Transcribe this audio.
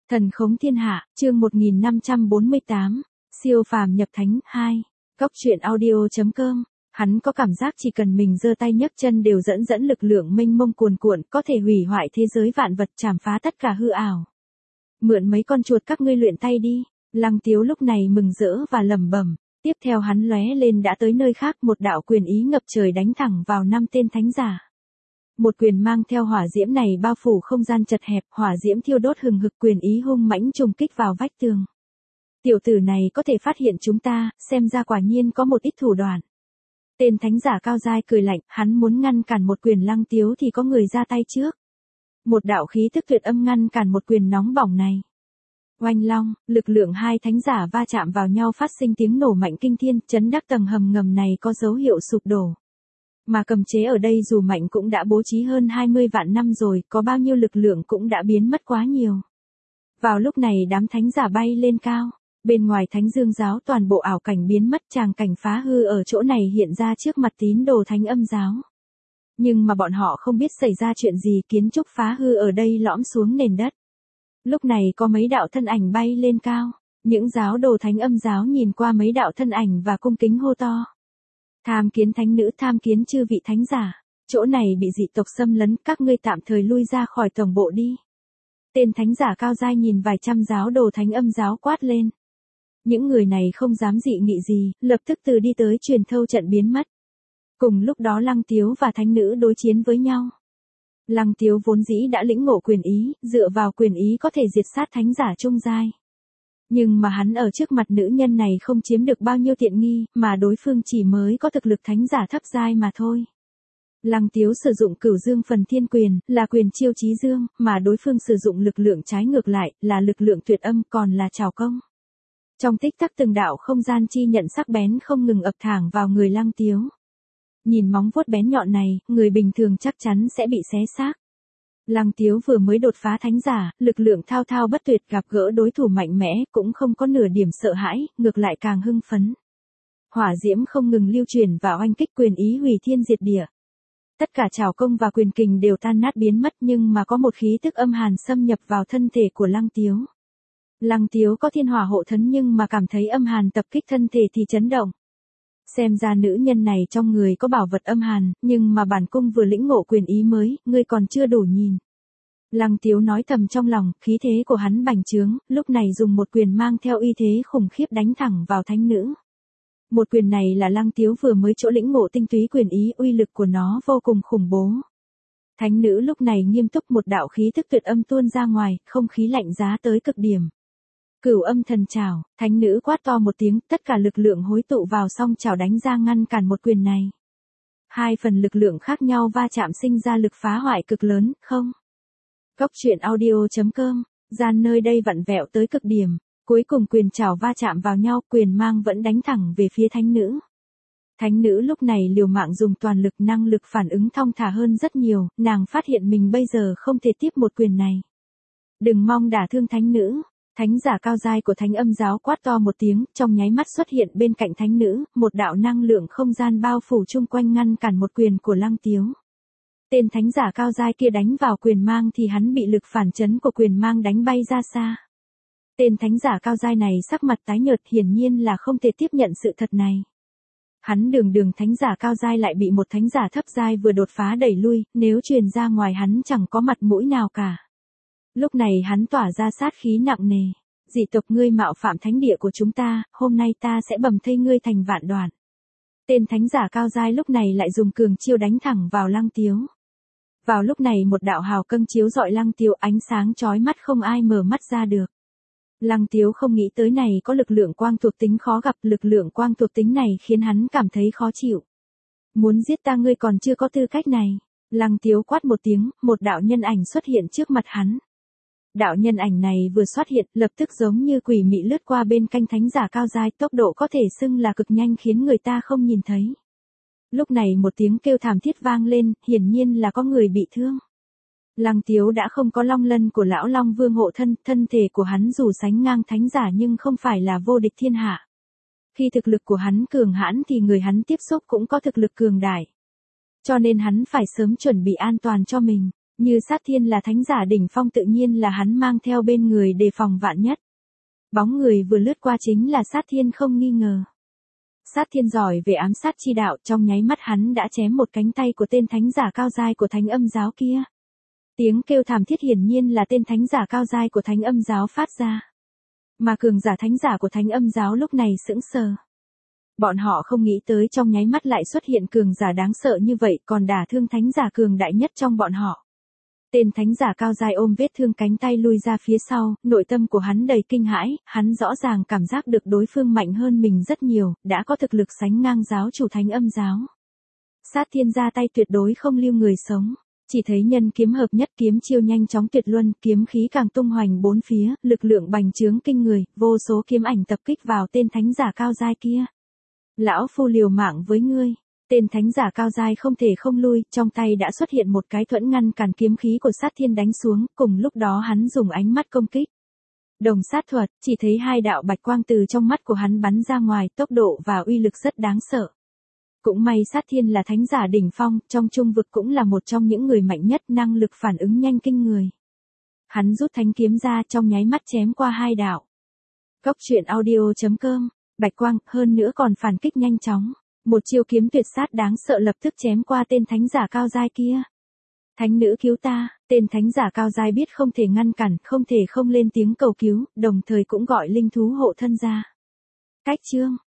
Thần khống thiên hạ, chương 1548, siêu phàm nhập thánh 2. Góc truyện audio.com. Hắn có cảm giác chỉ cần mình giơ tay nhấc chân đều dẫn lực lượng mênh mông cuồn cuộn, có thể hủy hoại thế giới vạn vật, chảm phá tất cả hư ảo. Mượn mấy con chuột các ngươi luyện tay đi. Lăng Tiếu lúc này mừng rỡ và lẩm bẩm. Tiếp theo hắn lóe lên đã tới nơi khác, một đạo quyền ý ngập trời đánh thẳng vào 5 tên thánh giả. Một quyền mang theo hỏa diễm này bao phủ không gian chật hẹp, hỏa diễm thiêu đốt hừng hực, quyền ý hung mãnh trùng kích vào vách tường. Tiểu tử này có thể phát hiện chúng ta, xem ra quả nhiên có một ít thủ đoạn. Tên thánh giả cao giai cười lạnh, hắn muốn ngăn cản một quyền Lăng Tiếu thì có người ra tay trước. Một đạo khí tức tuyệt âm ngăn cản một quyền nóng bỏng này. Oanh long, lực lượng hai thánh giả va chạm vào nhau phát sinh tiếng nổ mạnh kinh thiên, chấn đắc tầng hầm ngầm này có dấu hiệu sụp đổ. Mà cầm chế ở đây dù mạnh cũng đã bố trí hơn 20 vạn năm rồi, có bao nhiêu lực lượng cũng đã biến mất quá nhiều. Vào lúc này đám thánh giả bay lên cao, bên ngoài thánh dương giáo toàn bộ ảo cảnh biến mất, tràng cảnh phá hư ở chỗ này hiện ra trước mặt tín đồ thánh âm giáo. Nhưng mà bọn họ không biết xảy ra chuyện gì, kiến trúc phá hư ở đây lõm xuống nền đất. Lúc này có mấy đạo thân ảnh bay lên cao, những giáo đồ thánh âm giáo nhìn qua mấy đạo thân ảnh và cung kính hô to. Tham kiến thánh nữ, tham kiến chư vị thánh giả, chỗ này bị dị tộc xâm lấn, các ngươi tạm thời lui ra khỏi tổng bộ đi. Tên thánh giả cao giai nhìn vài trăm giáo đồ thánh âm giáo quát lên. Những người này không dám dị nghị gì, lập tức từ đi tới truyền thâu trận biến mất. Cùng lúc đó Lăng Tiếu và thánh nữ đối chiến với nhau. Lăng Tiếu vốn dĩ đã lĩnh ngộ quyền ý, dựa vào quyền ý có thể diệt sát thánh giả trung giai. Nhưng mà hắn ở trước mặt nữ nhân này không chiếm được bao nhiêu tiện nghi, mà đối phương chỉ mới có thực lực thánh giả thấp giai mà thôi. Lăng Tiếu sử dụng Cửu Dương Phần Thiên Quyền, là quyền chiêu chí dương, mà đối phương sử dụng lực lượng trái ngược lại, là lực lượng tuyệt âm, còn là trảo công. Trong tích tắc từng đạo không gian chi nhận sắc bén không ngừng ập thẳng vào người Lăng Tiếu. Nhìn móng vuốt bén nhọn này, người bình thường chắc chắn sẽ bị xé xác. Lăng Tiếu vừa mới đột phá thánh giả, lực lượng thao thao bất tuyệt, gặp gỡ đối thủ mạnh mẽ, cũng không có nửa điểm sợ hãi, ngược lại càng hưng phấn. Hỏa diễm không ngừng lưu truyền và oanh kích, quyền ý hủy thiên diệt địa. Tất cả trảo công và quyền kình đều tan nát biến mất, nhưng mà có một khí tức âm hàn xâm nhập vào thân thể của Lăng Tiếu. Lăng Tiếu có thiên hỏa hộ thân nhưng mà cảm thấy âm hàn tập kích thân thể thì chấn động. Xem ra nữ nhân này trong người có bảo vật âm hàn, nhưng mà bản cung vừa lĩnh ngộ quyền ý mới, ngươi còn chưa đủ nhìn. Lăng Tiếu nói thầm trong lòng, khí thế của hắn bành trướng, lúc này dùng một quyền mang theo uy thế khủng khiếp đánh thẳng vào thánh nữ. Một quyền này là Lăng Tiếu vừa mới chỗ lĩnh ngộ tinh túy quyền ý, uy lực của nó vô cùng khủng bố. Thánh nữ lúc này nghiêm túc, một đạo khí tức tuyệt âm tuôn ra ngoài, không khí lạnh giá tới cực điểm. Cửu âm thần trảo, thánh nữ quát to một tiếng, tất cả lực lượng hối tụ vào song trảo đánh ra ngăn cản một quyền này. Hai phần lực lượng khác nhau va chạm sinh ra lực phá hoại cực lớn, không? Góc truyện audio.com, gian nơi đây vặn vẹo tới cực điểm, cuối cùng quyền trảo va chạm vào nhau, quyền mang vẫn đánh thẳng về phía thánh nữ. Thánh nữ lúc này liều mạng dùng toàn lực, năng lực phản ứng thong thả hơn rất nhiều, nàng phát hiện mình bây giờ không thể tiếp một quyền này. Đừng mong đả thương thánh nữ. Thánh giả cao giai của thánh âm giáo quát to một tiếng, trong nháy mắt xuất hiện bên cạnh thánh nữ, một đạo năng lượng không gian bao phủ chung quanh ngăn cản một quyền của Lăng Tiếu. Tên thánh giả cao giai kia đánh vào quyền mang thì hắn bị lực phản chấn của quyền mang đánh bay ra xa. Tên thánh giả cao giai này sắc mặt tái nhợt, hiển nhiên là không thể tiếp nhận sự thật này. Hắn đường thánh giả cao giai lại bị một thánh giả thấp giai vừa đột phá đẩy lui, nếu truyền ra ngoài hắn chẳng có mặt mũi nào cả. Lúc này hắn tỏa ra sát khí nặng nề. Dị tộc ngươi mạo phạm thánh địa của chúng ta, hôm nay ta sẽ bầm thây ngươi thành vạn đoạn. Tên thánh giả cao giai lúc này lại dùng cường chiêu đánh thẳng vào Lăng Tiếu. Vào lúc này một đạo hào quang chiếu rọi Lăng Tiếu, ánh sáng chói mắt không ai mở mắt ra được. Lăng Tiếu không nghĩ tới này có lực lượng quang thuộc tính khó gặp, lực lượng quang thuộc tính này khiến hắn cảm thấy khó chịu. Muốn giết ta ngươi còn chưa có tư cách này. Lăng Tiếu quát một tiếng, một đạo nhân ảnh xuất hiện trước mặt hắn. Đạo nhân ảnh này vừa xuất hiện, lập tức giống như quỷ mị lướt qua bên cạnh thánh giả cao giai, tốc độ có thể xưng là cực nhanh khiến người ta không nhìn thấy. Lúc này một tiếng kêu thảm thiết vang lên, hiển nhiên là có người bị thương. Lăng Tiếu đã không có long lân của lão Long Vương hộ thân, thân thể của hắn dù sánh ngang thánh giả nhưng không phải là vô địch thiên hạ. Khi thực lực của hắn cường hãn thì người hắn tiếp xúc cũng có thực lực cường đại. Cho nên hắn phải sớm chuẩn bị an toàn cho mình. Như Sát Thiên là thánh giả đỉnh phong tự nhiên là hắn mang theo bên người đề phòng vạn nhất. Bóng người vừa lướt qua chính là Sát Thiên không nghi ngờ. Sát Thiên giỏi về ám sát chi đạo, trong nháy mắt hắn đã chém một cánh tay của tên thánh giả cao giai của Thánh Âm giáo kia. Tiếng kêu thảm thiết hiển nhiên là tên thánh giả cao giai của Thánh Âm giáo phát ra. Mà cường giả thánh giả của Thánh Âm giáo lúc này sững sờ. Bọn họ không nghĩ tới trong nháy mắt lại xuất hiện cường giả đáng sợ như vậy, còn đả thương thánh giả cường đại nhất trong bọn họ. Tên thánh giả cao giai ôm vết thương cánh tay lui ra phía sau, nội tâm của hắn đầy kinh hãi, hắn rõ ràng cảm giác được đối phương mạnh hơn mình rất nhiều, đã có thực lực sánh ngang giáo chủ Thánh Âm giáo. Sát Thiên ra tay tuyệt đối không lưu người sống, chỉ thấy nhân kiếm hợp nhất, kiếm chiêu nhanh chóng tuyệt luân, kiếm khí càng tung hoành bốn phía, lực lượng bành trướng kinh người, vô số kiếm ảnh tập kích vào tên thánh giả cao giai kia. Lão phu liều mạng với ngươi. Tên thánh giả cao giai không thể không lui, trong tay đã xuất hiện một cái thuẫn ngăn cản kiếm khí của Sát Thiên đánh xuống, cùng lúc đó hắn dùng ánh mắt công kích. Đồng sát thuật, chỉ thấy hai đạo bạch quang từ trong mắt của hắn bắn ra ngoài, tốc độ và uy lực rất đáng sợ. Cũng may Sát Thiên là thánh giả đỉnh phong, trong trung vực cũng là một trong những người mạnh nhất, năng lực phản ứng nhanh kinh người. Hắn rút thánh kiếm ra, trong nháy mắt chém qua hai đạo. Cốc truyện audio.com, bạch quang, hơn nữa còn phản kích nhanh chóng. Một chiêu kiếm tuyệt sát đáng sợ lập tức chém qua tên thánh giả cao giai kia. Thánh nữ cứu ta, tên thánh giả cao giai biết không thể ngăn cản, không thể không lên tiếng cầu cứu, đồng thời cũng gọi linh thú hộ thân ra. Cách chương